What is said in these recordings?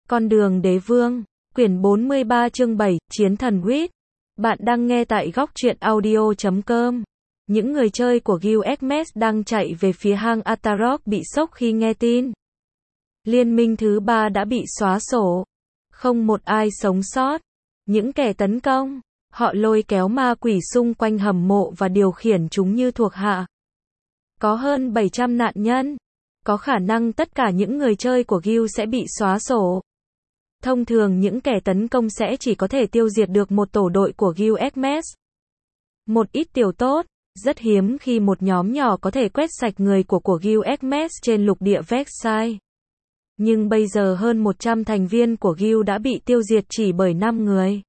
Con đường đế vương, quyển 43 chương 7, Chiến thần Wit. Bạn đang nghe tại góc truyện audio.com. Những người chơi của Guild Hermes đang chạy về phía hang Atarok bị sốc khi nghe tin Liên minh thứ 3 đã bị xóa sổ. Không một ai sống sót. Những kẻ tấn công, họ lôi kéo ma quỷ xung quanh hầm mộ và điều khiển chúng như thuộc hạ. Có hơn 700 nạn nhân. Có khả năng tất cả những người chơi của Guild sẽ bị xóa sổ. Thông thường những kẻ tấn công sẽ chỉ có thể tiêu diệt được một tổ đội của Guild Hermes. Một ít tiểu tốt, rất hiếm khi một nhóm nhỏ có thể quét sạch người của Guild Hermes trên lục địa Vexai. Nhưng bây giờ hơn 100 thành viên của Guild đã bị tiêu diệt chỉ bởi 5 người.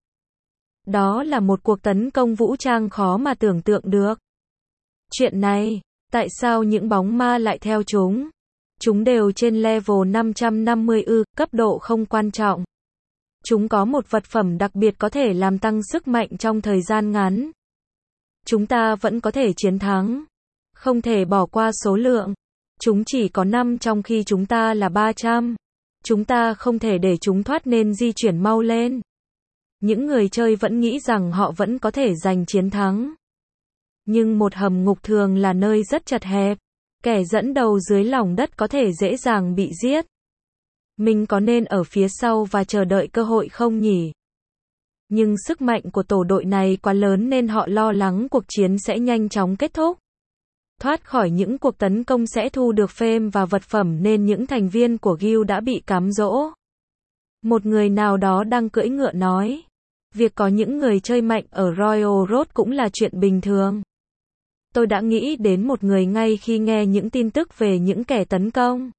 Đó là một cuộc tấn công vũ trang khó mà tưởng tượng được. Chuyện này, tại sao những bóng ma lại theo chúng? Chúng đều trên level 550 cấp độ không quan trọng. Chúng có một vật phẩm đặc biệt có thể làm tăng sức mạnh trong thời gian ngắn. Chúng ta vẫn có thể chiến thắng. Không thể bỏ qua số lượng. Chúng chỉ có 5 trong khi chúng ta là 300. Chúng ta không thể để chúng thoát nên di chuyển mau lên. Những người chơi vẫn nghĩ rằng họ vẫn có thể giành chiến thắng. Nhưng một hầm ngục thường là nơi rất chật hẹp. Kẻ dẫn đầu dưới lòng đất có thể dễ dàng bị giết. Mình có nên ở phía sau và chờ đợi cơ hội không nhỉ? Nhưng sức mạnh của tổ đội này quá lớn nên họ lo lắng cuộc chiến sẽ nhanh chóng kết thúc. Thoát khỏi những cuộc tấn công sẽ thu được fame và vật phẩm nên những thành viên của Guild đã bị cám dỗ. Một người nào đó đang cưỡi ngựa nói. Việc có những người chơi mạnh ở Royal Road cũng là chuyện bình thường. Tôi đã nghĩ đến một người ngay khi nghe những tin tức về những kẻ tấn công.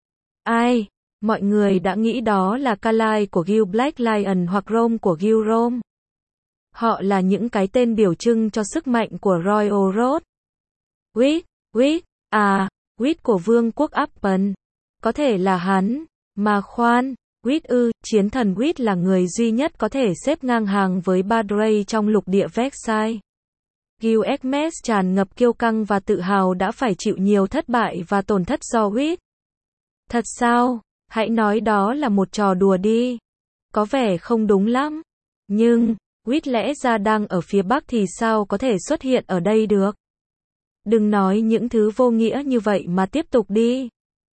Ai? Mọi người đã nghĩ đó là Kalai của Guild Black Lion hoặc Rome của Guild Rome. Họ là những cái tên biểu trưng cho sức mạnh của Royal Road. Wit, Wit của Vương quốc Appen. Có thể là hắn, mà khoan, Wit chiến thần Wit là người duy nhất có thể xếp ngang hàng với Badrey trong lục địa Vexai. Guild Hermes tràn ngập kiêu căng và tự hào đã phải chịu nhiều thất bại và tổn thất do Wit. Thật sao? Hãy nói đó là một trò đùa đi. Có vẻ không đúng lắm. Nhưng, Wit lẽ ra đang ở phía Bắc thì sao có thể xuất hiện ở đây được? Đừng nói những thứ vô nghĩa như vậy mà tiếp tục đi.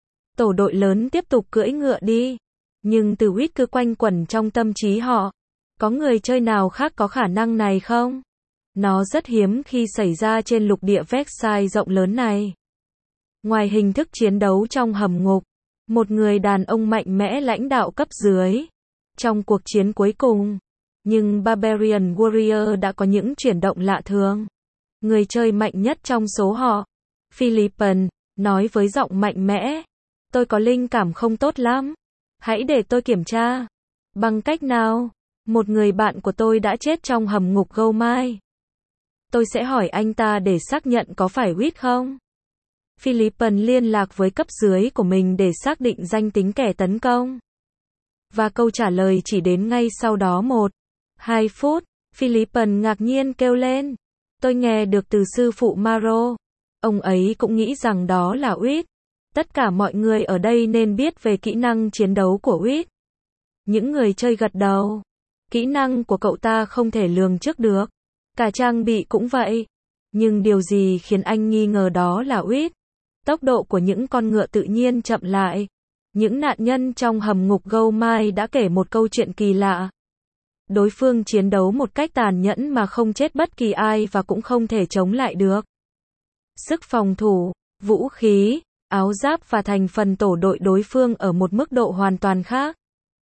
Tổ đội lớn tiếp tục cưỡi ngựa đi. Nhưng từ Wit cứ quanh quẩn trong tâm trí họ. Có người chơi nào khác có khả năng này không? Nó rất hiếm khi xảy ra trên lục địa Vexai rộng lớn này. Ngoài hình thức chiến đấu trong hầm ngục, một người đàn ông mạnh mẽ lãnh đạo cấp dưới trong cuộc chiến cuối cùng. Nhưng Barbarian Warrior đã có những chuyển động lạ thường. Người chơi mạnh nhất trong số họ, Philippen, nói với giọng mạnh mẽ. Tôi có linh cảm không tốt lắm. Hãy để tôi kiểm tra. Bằng cách nào? Một người bạn của tôi đã chết trong hầm ngục Gomai. Tôi sẽ hỏi anh ta để xác nhận có phải Wit không? Philippen liên lạc với cấp dưới của mình để xác định danh tính kẻ tấn công. Và câu trả lời chỉ đến ngay sau đó 1-2 phút. Philippen ngạc nhiên kêu lên. Tôi nghe được từ sư phụ Maro. Ông ấy cũng nghĩ rằng đó là Wit. Tất cả mọi người ở đây nên biết về kỹ năng chiến đấu của Wit. Những người chơi gật đầu. Kỹ năng của cậu ta không thể lường trước được. Cả trang bị cũng vậy. Nhưng điều gì khiến anh nghi ngờ đó là Wit? Tốc độ của những con ngựa tự nhiên chậm lại. Những nạn nhân trong hầm ngục Gomai đã kể một câu chuyện kỳ lạ. Đối phương chiến đấu một cách tàn nhẫn mà không chết bất kỳ ai và cũng không thể chống lại được. Sức phòng thủ, vũ khí, áo giáp và thành phần tổ đội đối phương ở một mức độ hoàn toàn khác.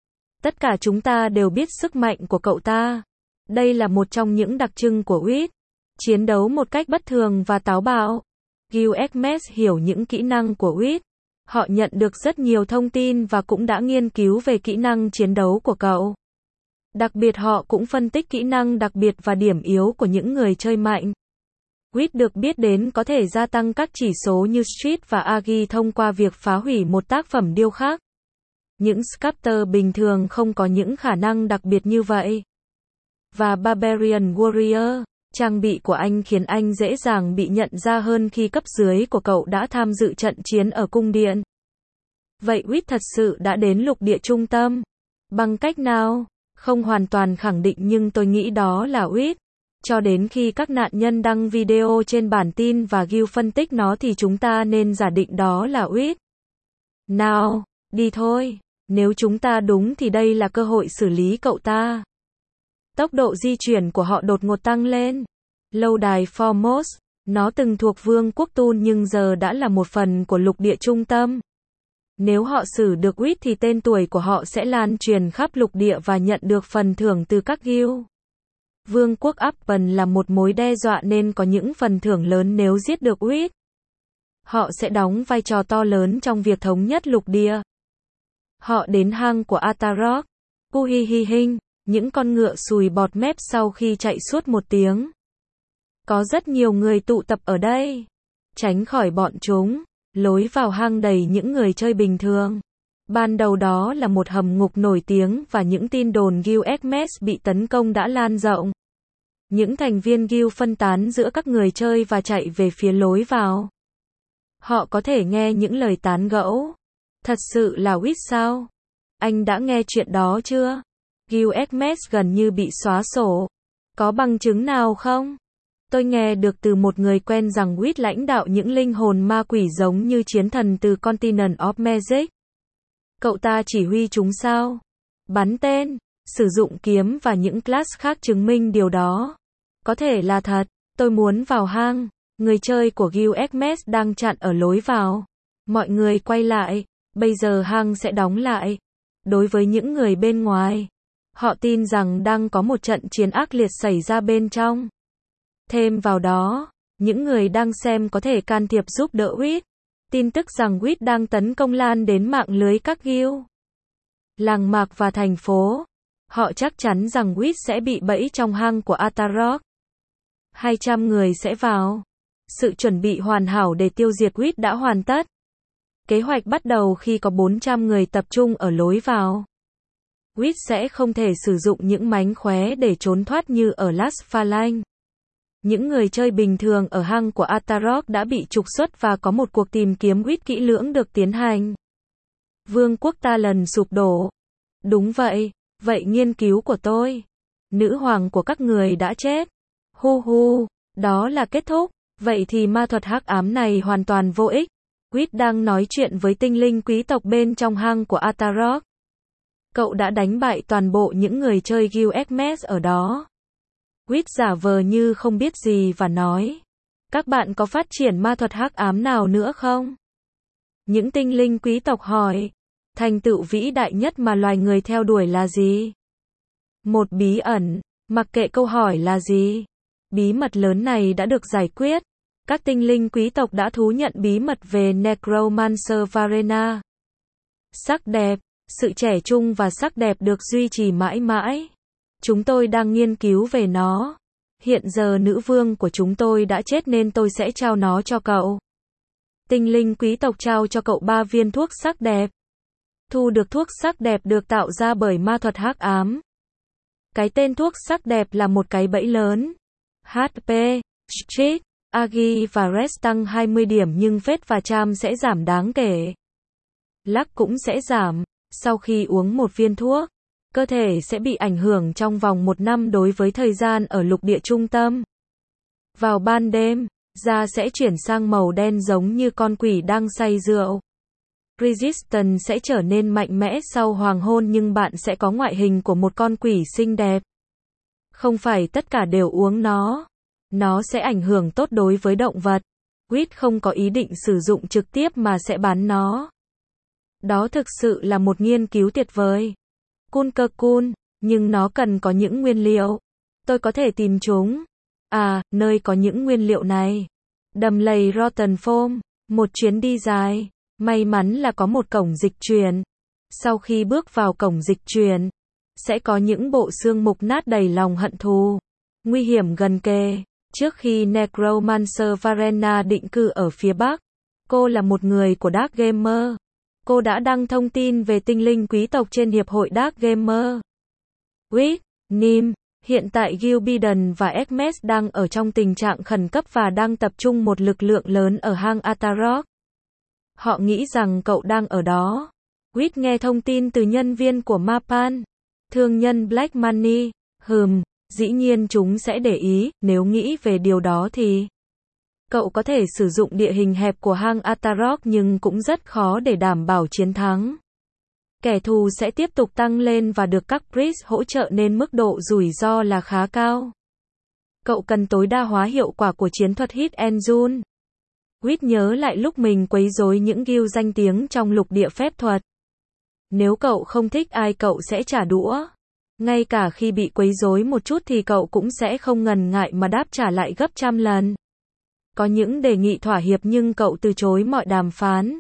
Tất cả chúng ta đều biết sức mạnh của cậu ta. Đây là một trong những đặc trưng của Wit. Chiến đấu một cách bất thường và táo bạo. Guild Hermes hiểu những kỹ năng của Wit. Họ nhận được rất nhiều thông tin và cũng đã nghiên cứu về kỹ năng chiến đấu của cậu. Đặc biệt họ cũng phân tích kỹ năng đặc biệt và điểm yếu của những người chơi mạnh. Wit được biết đến có thể gia tăng các chỉ số như Street và Agi thông qua việc phá hủy một tác phẩm điêu khắc. Những sculptor bình thường không có những khả năng đặc biệt như vậy. Và Barbarian Warrior, trang bị của anh khiến anh dễ dàng bị nhận ra hơn khi cấp dưới của cậu đã tham dự trận chiến ở cung điện. Vậy Wit thật sự đã đến lục địa trung tâm. Bằng cách nào? Không hoàn toàn khẳng định nhưng tôi nghĩ đó là Wit. Cho đến khi các nạn nhân đăng video trên bản tin và Gil phân tích nó thì chúng ta nên giả định đó là Wit. Nào, đi thôi. Nếu chúng ta đúng thì đây là cơ hội xử lý cậu ta. Tốc độ di chuyển của họ đột ngột tăng lên. Lâu đài Formos, nó từng thuộc Vương quốc Tun nhưng giờ đã là một phần của lục địa trung tâm. Nếu họ xử được Wit thì tên tuổi của họ sẽ lan truyền khắp lục địa và nhận được phần thưởng từ các guild. Vương quốc Appen là một mối đe dọa nên có những phần thưởng lớn nếu giết được Wit. Họ sẽ đóng vai trò to lớn trong việc thống nhất lục địa. Họ đến hang của Atarok. Uhihihin, những con ngựa sùi bọt mép sau khi chạy suốt một tiếng. Có rất nhiều người tụ tập ở đây. Tránh khỏi bọn chúng. Lối vào hang đầy những người chơi bình thường. Ban đầu đó là một hầm ngục nổi tiếng và những tin đồn Guild Hermes bị tấn công đã lan rộng. Những thành viên Guild phân tán giữa các người chơi và chạy về phía lối vào. Họ có thể nghe những lời tán gẫu. Thật sự là Wit sao? Anh đã nghe chuyện đó chưa? Guild Hermes gần như bị xóa sổ. Có bằng chứng nào không? Tôi nghe được từ một người quen rằng Wit lãnh đạo những linh hồn ma quỷ giống như chiến thần từ Continent of Magic. Cậu ta chỉ huy chúng sao? Bắn tên, sử dụng kiếm và những class khác chứng minh điều đó. Có thể là thật. Tôi muốn vào hang. Người chơi của Guild Hermes đang chặn ở lối vào. Mọi người quay lại. Bây giờ hang sẽ đóng lại. Đối với những người bên ngoài, họ tin rằng đang có một trận chiến ác liệt xảy ra bên trong. Thêm vào đó, những người đang xem có thể can thiệp giúp đỡ Wit. Tin tức rằng Wit đang tấn công lan đến mạng lưới các guild, làng mạc và thành phố. Họ chắc chắn rằng Wit sẽ bị bẫy trong hang của Atarok. 200 người sẽ vào. Sự chuẩn bị hoàn hảo để tiêu diệt Wit đã hoàn tất. Kế hoạch bắt đầu khi có 400 người tập trung ở lối vào. Wit sẽ không thể sử dụng những mánh khóe để trốn thoát như ở Las Phalanx. Những người chơi bình thường ở hang của Atarok đã bị trục xuất và có một cuộc tìm kiếm Wit kỹ lưỡng được tiến hành. Vương quốc ta lần sụp đổ. Đúng vậy, vậy nghiên cứu của tôi. Nữ hoàng của các người đã chết. Hu hu, đó là kết thúc. Vậy thì ma thuật hắc ám này hoàn toàn vô ích. Wit đang nói chuyện với tinh linh quý tộc bên trong hang của Atarok. Cậu đã đánh bại toàn bộ những người chơi Guild Hermes ở đó. Wit giả vờ như không biết gì và nói. Các bạn có phát triển ma thuật hắc ám nào nữa không? Những tinh linh quý tộc hỏi. Thành tựu vĩ đại nhất mà loài người theo đuổi là gì? Một bí ẩn. Mặc kệ câu hỏi là gì. Bí mật lớn này đã được giải quyết. Các tinh linh quý tộc đã thú nhận bí mật về Necromancer Varena. Sắc đẹp, sự trẻ trung và sắc đẹp được duy trì mãi mãi. Chúng tôi đang nghiên cứu về nó. Hiện giờ nữ vương của chúng tôi đã chết nên tôi sẽ trao nó cho cậu. Tinh linh quý tộc trao cho cậu 3 viên thuốc sắc đẹp. Thu được thuốc sắc đẹp được tạo ra bởi ma thuật hắc ám. Cái tên thuốc sắc đẹp là một cái bẫy lớn. HP, Street, Agi và Rest tăng 20 điểm nhưng Vết và Charm sẽ giảm đáng kể. Luck cũng sẽ giảm. Sau khi uống một viên thuốc, cơ thể sẽ bị ảnh hưởng trong vòng 1 năm đối với thời gian ở lục địa trung tâm. Vào ban đêm, da sẽ chuyển sang màu đen giống như con quỷ đang say rượu. Resistance sẽ trở nên mạnh mẽ sau hoàng hôn nhưng bạn sẽ có ngoại hình của một con quỷ xinh đẹp. Không phải tất cả đều uống nó. Nó sẽ ảnh hưởng tốt đối với động vật. Wit không có ý định sử dụng trực tiếp mà sẽ bán nó. Đó thực sự là một nghiên cứu tuyệt vời. Cool, nhưng nó cần có những nguyên liệu. Tôi có thể tìm chúng. À, nơi có những nguyên liệu này. Đầm lầy Rotten Foam. Một chuyến đi dài. May mắn là có một cổng dịch chuyển. Sau khi bước vào cổng dịch chuyển, sẽ có những bộ xương mục nát đầy lòng hận thù. Nguy hiểm gần kề. Trước khi Necromancer Varena định cư ở phía Bắc, cô là một người của Dark Gamer. Cô đã đăng thông tin về tinh linh quý tộc trên Hiệp hội Dark Gamer. Wit, Nim, hiện tại Guild Biden và Hermes đang ở trong tình trạng khẩn cấp và đang tập trung một lực lượng lớn ở hang Atarok. Họ nghĩ rằng cậu đang ở đó. Wit nghe thông tin từ nhân viên của Mapan, thương nhân Black Money. Dĩ nhiên chúng sẽ để ý, nếu nghĩ về điều đó thì cậu có thể sử dụng địa hình hẹp của hang Atarok nhưng cũng rất khó để đảm bảo chiến thắng. Kẻ thù sẽ tiếp tục tăng lên và được các priest hỗ trợ nên mức độ rủi ro là khá cao. Cậu cần tối đa hóa hiệu quả của chiến thuật Hit and Run. Wit nhớ lại lúc mình quấy rối những guild danh tiếng trong lục địa phép thuật. Nếu cậu không thích ai cậu sẽ trả đũa. Ngay cả khi bị quấy rối một chút thì cậu cũng sẽ không ngần ngại mà đáp trả lại gấp trăm lần. Có những đề nghị thỏa hiệp nhưng cậu từ chối mọi đàm phán.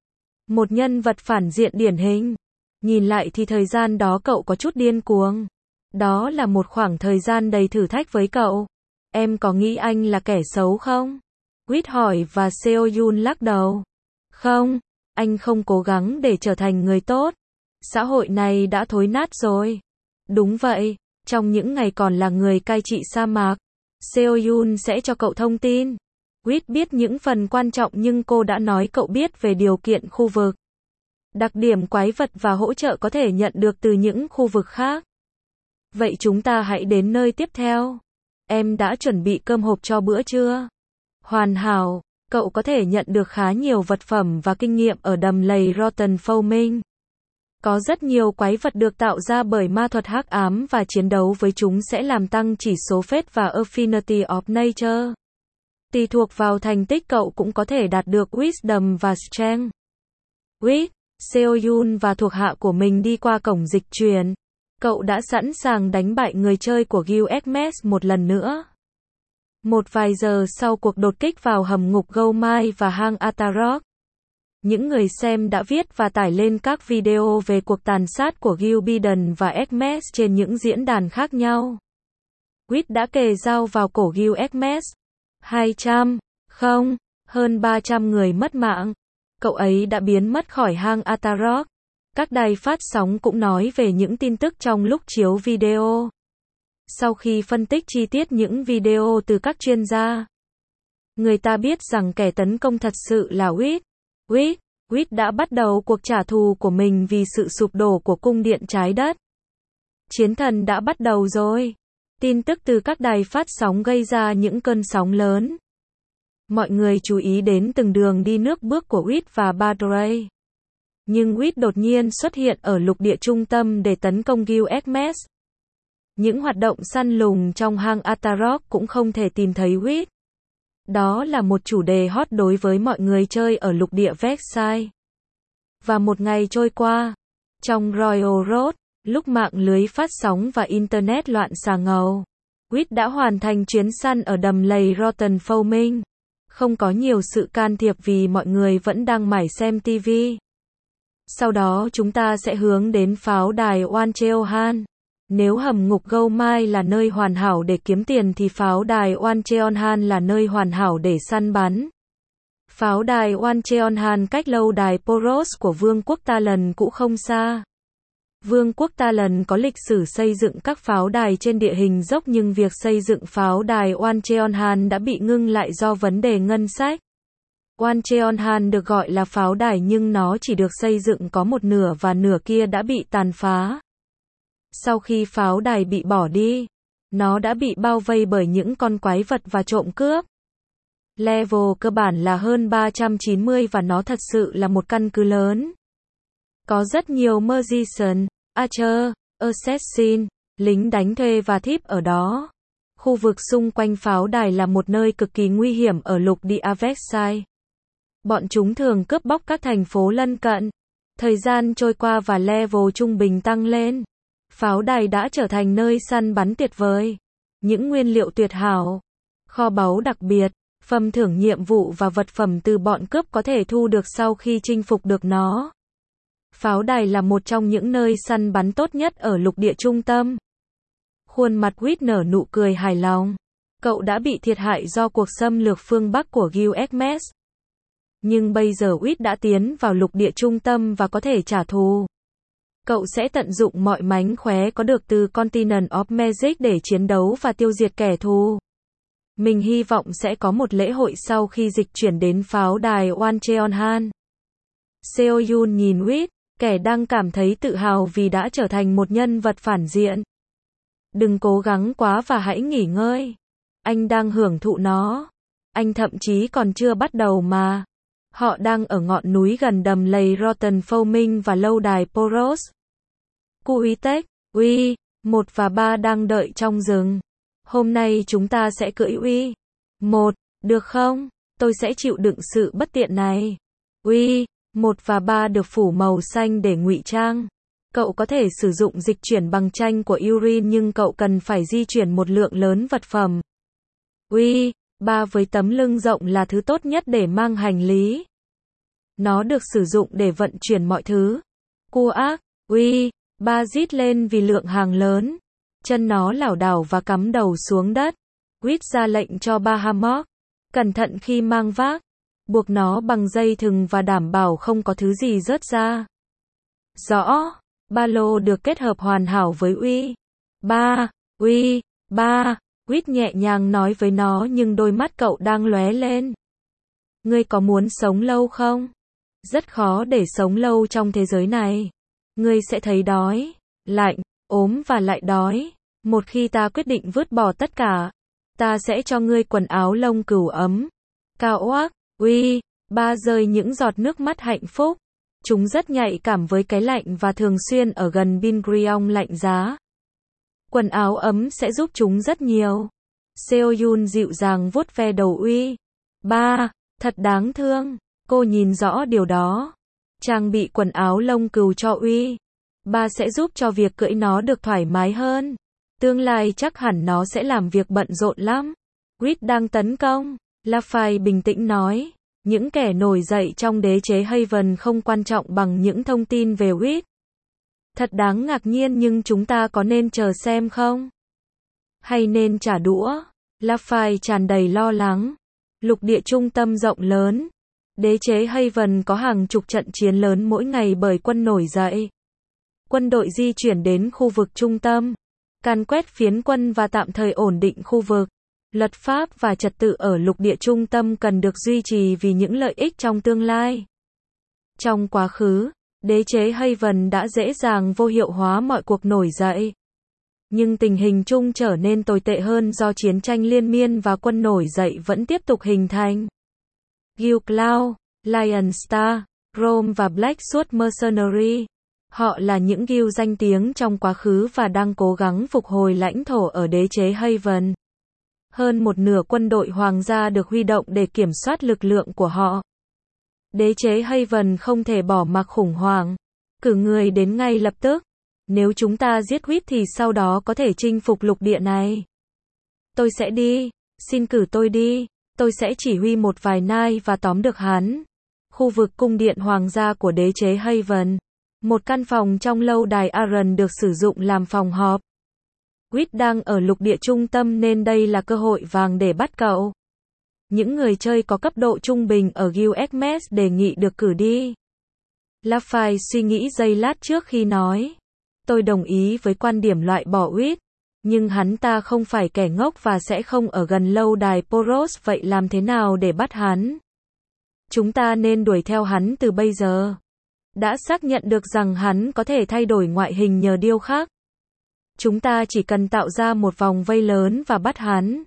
Một nhân vật phản diện điển hình. Nhìn lại thì thời gian đó cậu có chút điên cuồng. Đó là một khoảng thời gian đầy thử thách với cậu. Em có nghĩ anh là kẻ xấu không? Wit hỏi và Seo Yun lắc đầu. Không, anh không cố gắng để trở thành người tốt. Xã hội này đã thối nát rồi. Đúng vậy, trong những ngày còn là người cai trị sa mạc, Seo Yun sẽ cho cậu thông tin. Wit biết những phần quan trọng nhưng cô đã nói cậu biết về điều kiện khu vực, đặc điểm quái vật và hỗ trợ có thể nhận được từ những khu vực khác. Vậy chúng ta hãy đến nơi tiếp theo. Em đã chuẩn bị cơm hộp cho bữa trưa? Hoàn hảo, cậu có thể nhận được khá nhiều vật phẩm và kinh nghiệm ở đầm lầy Rotten Foaming. Có rất nhiều quái vật được tạo ra bởi ma thuật hắc ám và chiến đấu với chúng sẽ làm tăng chỉ số Fate và Affinity of Nature. Tùy thuộc vào thành tích cậu cũng có thể đạt được Wisdom và Strength. Wit, Seo Yun và thuộc hạ của mình đi qua cổng dịch chuyển. Cậu đã sẵn sàng đánh bại người chơi của Guild Hermes một lần nữa. Một vài giờ sau cuộc đột kích vào hầm ngục Goumai và hang Atarok, những người xem đã viết và tải lên các video về cuộc tàn sát của Guild Biden và Hermes trên những diễn đàn khác nhau. Wit đã kề dao vào cổ Guild Hermes. Hơn 300 người mất mạng. Cậu ấy đã biến mất khỏi hang Atarok. Các đài phát sóng cũng nói về những tin tức trong lúc chiếu video. Sau khi phân tích chi tiết những video từ các chuyên gia, người ta biết rằng kẻ tấn công thật sự là Wit. Wit đã bắt đầu cuộc trả thù của mình vì sự sụp đổ của cung điện trái đất. Chiến thần đã bắt đầu rồi. Tin tức từ các đài phát sóng gây ra những cơn sóng lớn. Mọi người chú ý đến từng đường đi nước bước của Wit và Badray. Nhưng Wit đột nhiên xuất hiện ở lục địa trung tâm để tấn công Guild Hermes. Những hoạt động săn lùng trong hang Atarok cũng không thể tìm thấy Wit. Đó là một chủ đề hot đối với mọi người chơi ở lục địa Vexai. Và một ngày trôi qua, trong Royal Road, lúc mạng lưới phát sóng và Internet loạn xà ngầu, Wit đã hoàn thành chuyến săn ở đầm lầy Rotten Foaming. Không có nhiều sự can thiệp vì mọi người vẫn đang mải xem TV. Sau đó chúng ta sẽ hướng đến pháo đài Wancheonhan. Nếu hầm ngục Goumai là nơi hoàn hảo để kiếm tiền thì pháo đài Wancheonhan là nơi hoàn hảo để săn bắn. Pháo đài Wancheonhan cách lâu đài Poros của Vương quốc Talon cũng không xa. Vương quốc Talon có lịch sử xây dựng các pháo đài trên địa hình dốc nhưng việc xây dựng pháo đài Wancheonhan đã bị ngưng lại do vấn đề ngân sách. Wancheonhan được gọi là pháo đài nhưng nó chỉ được xây dựng có một nửa và nửa kia đã bị tàn phá. Sau khi pháo đài bị bỏ đi, nó đã bị bao vây bởi những con quái vật và trộm cướp. Level cơ bản là hơn 390 và nó thật sự là một căn cứ lớn. Có rất nhiều Magician, Archer, Assassin, lính đánh thuê và thief ở đó. Khu vực xung quanh pháo đài là một nơi cực kỳ nguy hiểm ở lục địa Vexai. Bọn chúng thường cướp bóc các thành phố lân cận. Thời gian trôi qua và level trung bình tăng lên. Pháo đài đã trở thành nơi săn bắn tuyệt vời. Những nguyên liệu tuyệt hảo, kho báu đặc biệt, phần thưởng nhiệm vụ và vật phẩm từ bọn cướp có thể thu được sau khi chinh phục được nó. Pháo đài là một trong những nơi săn bắn tốt nhất ở lục địa trung tâm. Khuôn mặt Wit nở nụ cười hài lòng. Cậu đã bị thiệt hại do cuộc xâm lược phương Bắc của Guild Hermes. Nhưng bây giờ Wit đã tiến vào lục địa trung tâm và có thể trả thù. Cậu sẽ tận dụng mọi mánh khóe có được từ Continent of Magic để chiến đấu và tiêu diệt kẻ thù. Mình hy vọng sẽ có một lễ hội sau khi dịch chuyển đến pháo đài Wancheonhan. Seo Yun nhìn Wit, Kẻ đang cảm thấy tự hào vì đã trở thành một nhân vật phản diện. Đừng cố gắng quá và hãy nghỉ ngơi. Anh đang hưởng thụ nó. Anh thậm chí còn chưa bắt đầu mà. Họ đang ở ngọn núi gần đầm lầy Rotten Foaming và lâu đài Poros. Cuitech, Uy, 1 và 3 đang đợi trong rừng. Hôm nay chúng ta sẽ cưỡi Uy. 1, được không? Tôi sẽ chịu đựng sự bất tiện này. Uy, 1 và 3 được phủ màu xanh để ngụy trang. Cậu có thể sử dụng dịch chuyển bằng tranh của urine nhưng cậu cần phải di chuyển một lượng lớn vật phẩm. Uy, 3 với tấm lưng rộng là thứ tốt nhất để mang hành lý. Nó được sử dụng để vận chuyển mọi thứ. Cua ác, Uy, 3 rít lên vì lượng hàng lớn. Chân nó lảo đảo và cắm đầu xuống đất. Quýt ra lệnh cho Bahamut. Cẩn thận khi mang vác. Buộc nó bằng dây thừng và đảm bảo không có thứ gì rớt ra. Rõ. Ba lô được kết hợp hoàn hảo với Uy. 3, Uy, 3. Quýt nhẹ nhàng nói với nó nhưng đôi mắt cậu đang lóe lên. Ngươi có muốn sống lâu không? Rất khó để sống lâu trong thế giới này. Ngươi sẽ thấy đói, lạnh, ốm và lại đói. Một khi ta quyết định vứt bỏ tất cả, ta sẽ cho ngươi quần áo lông cừu ấm. Cao oác, Uy, 3 rơi những giọt nước mắt hạnh phúc. Chúng rất nhạy cảm với cái lạnh và thường xuyên ở gần Bingriong lạnh giá. Quần áo ấm sẽ giúp chúng rất nhiều. Seoyun dịu dàng vuốt ve đầu Uy. 3, thật đáng thương. Cô nhìn rõ điều đó. Trang bị quần áo lông cừu cho Uy. 3 sẽ giúp cho việc cưỡi nó được thoải mái hơn. Tương lai chắc hẳn nó sẽ làm việc bận rộn lắm. Quýt đang tấn công. Lafay bình tĩnh nói. Những kẻ nổi dậy trong đế chế Haven không quan trọng bằng những thông tin về Quýt. Thật đáng ngạc nhiên nhưng chúng ta có nên chờ xem không? Hay nên trả đũa? Lafay tràn đầy lo lắng. Lục địa trung tâm rộng lớn. Đế chế Haven có hàng chục trận chiến lớn mỗi ngày bởi quân nổi dậy. Quân đội di chuyển đến khu vực trung tâm. Càn quét phiến quân và tạm thời ổn định khu vực. Luật pháp và trật tự ở lục địa trung tâm cần được duy trì vì những lợi ích trong tương lai. Trong quá khứ, đế chế Haven đã dễ dàng vô hiệu hóa mọi cuộc nổi dậy. Nhưng tình hình chung trở nên tồi tệ hơn do chiến tranh liên miên và quân nổi dậy vẫn tiếp tục hình thành. Guild Cloud, Lion Star, Rome và Blackwood Mercenary. Họ là những guild danh tiếng trong quá khứ và đang cố gắng phục hồi lãnh thổ ở đế chế Haven. Hơn một nửa quân đội hoàng gia được huy động để kiểm soát lực lượng của họ. Đế chế Haven không thể bỏ mặc khủng hoảng. Cử người đến ngay lập tức. Nếu chúng ta giết Quýt thì sau đó có thể chinh phục lục địa này. Tôi sẽ đi. Xin cử tôi đi. Tôi sẽ chỉ huy một vài nai và tóm được hắn. Khu vực cung điện hoàng gia của đế chế Haven. Một căn phòng trong lâu đài Aaron được sử dụng làm phòng họp. Quýt đang ở lục địa trung tâm nên đây là cơ hội vàng để bắt cậu. Những người chơi có cấp độ trung bình ở Guild Hermes đề nghị được cử đi. Lafay suy nghĩ giây lát trước khi nói. Tôi đồng ý với quan điểm loại bỏ Quýt. Nhưng hắn ta không phải kẻ ngốc và sẽ không ở gần lâu đài Poros, vậy làm thế nào để bắt hắn? Chúng ta nên đuổi theo hắn từ bây giờ. Đã xác nhận được rằng hắn có thể thay đổi ngoại hình nhờ điêu khắc. Chúng ta chỉ cần tạo ra một vòng vây lớn và bắt hắn.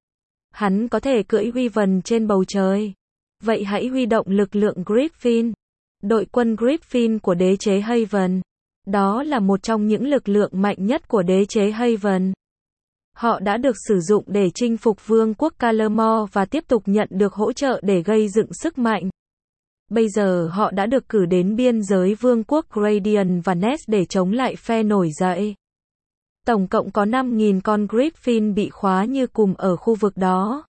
Hắn có thể cưỡi Wyvern trên bầu trời. Vậy hãy huy động lực lượng Griffin. Đội quân Griffin của đế chế Haven. Đó là một trong những lực lượng mạnh nhất của đế chế Haven. Họ đã được sử dụng để chinh phục vương quốc Calamore và tiếp tục nhận được hỗ trợ để gây dựng sức mạnh. Bây giờ họ đã được cử đến biên giới vương quốc Gradient và Ness để chống lại phe nổi dậy. Tổng cộng có 5.000 con Griffin bị khóa như cùm ở khu vực đó.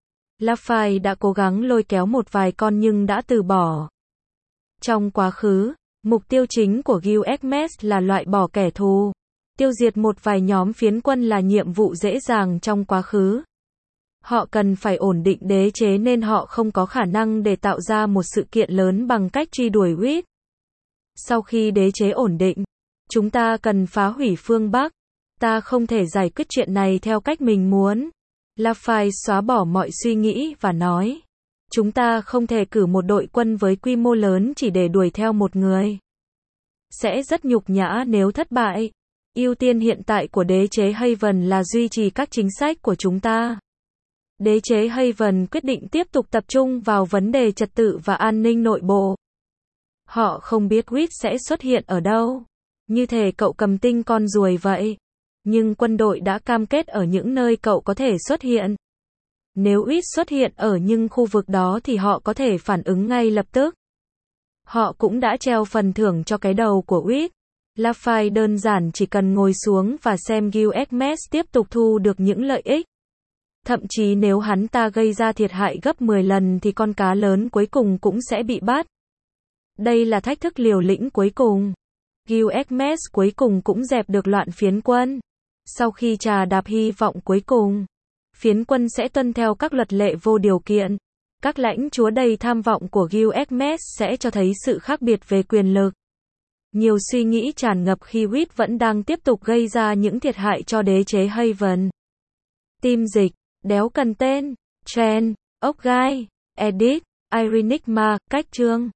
Lafay đã cố gắng lôi kéo một vài con nhưng đã từ bỏ. Trong quá khứ, mục tiêu chính của Guild Hermes là loại bỏ kẻ thù. Tiêu diệt một vài nhóm phiến quân là nhiệm vụ dễ dàng trong quá khứ. Họ cần phải ổn định đế chế nên họ không có khả năng để tạo ra một sự kiện lớn bằng cách truy đuổi Quýt. Sau khi đế chế ổn định, chúng ta cần phá hủy phương Bắc. Ta không thể giải quyết chuyện này theo cách mình muốn. Lafay xóa bỏ mọi suy nghĩ và nói. Chúng ta không thể cử một đội quân với quy mô lớn chỉ để đuổi theo một người. Sẽ rất nhục nhã nếu thất bại. Ưu tiên hiện tại của đế chế Haven là duy trì các chính sách của chúng ta. Đế chế Haven quyết định tiếp tục tập trung vào vấn đề trật tự và an ninh nội bộ. Họ không biết Reed sẽ xuất hiện ở đâu. Như thể cậu cầm tinh con ruồi vậy. Nhưng quân đội đã cam kết ở những nơi cậu có thể xuất hiện. Nếu Reed xuất hiện ở những khu vực đó thì họ có thể phản ứng ngay lập tức. Họ cũng đã treo phần thưởng cho cái đầu của Reed. LaFay đơn giản chỉ cần ngồi xuống và xem Gilgamesh tiếp tục thu được những lợi ích. Thậm chí nếu hắn ta gây ra thiệt hại gấp 10 lần thì con cá lớn cuối cùng cũng sẽ bị bắt. Đây là thách thức liều lĩnh cuối cùng. Gilgamesh cuối cùng cũng dẹp được loạn phiến quân. Sau khi trà đạp hy vọng cuối cùng, phiến quân sẽ tuân theo các luật lệ vô điều kiện. Các lãnh chúa đầy tham vọng của Gilgamesh sẽ cho thấy sự khác biệt về quyền lực. Nhiều suy nghĩ tràn ngập khi Reed vẫn đang tiếp tục gây ra những thiệt hại cho đế chế Haven. Tim dịch, đéo cần tên, Trend, ốc gai, edit, Irenigma, cách chương.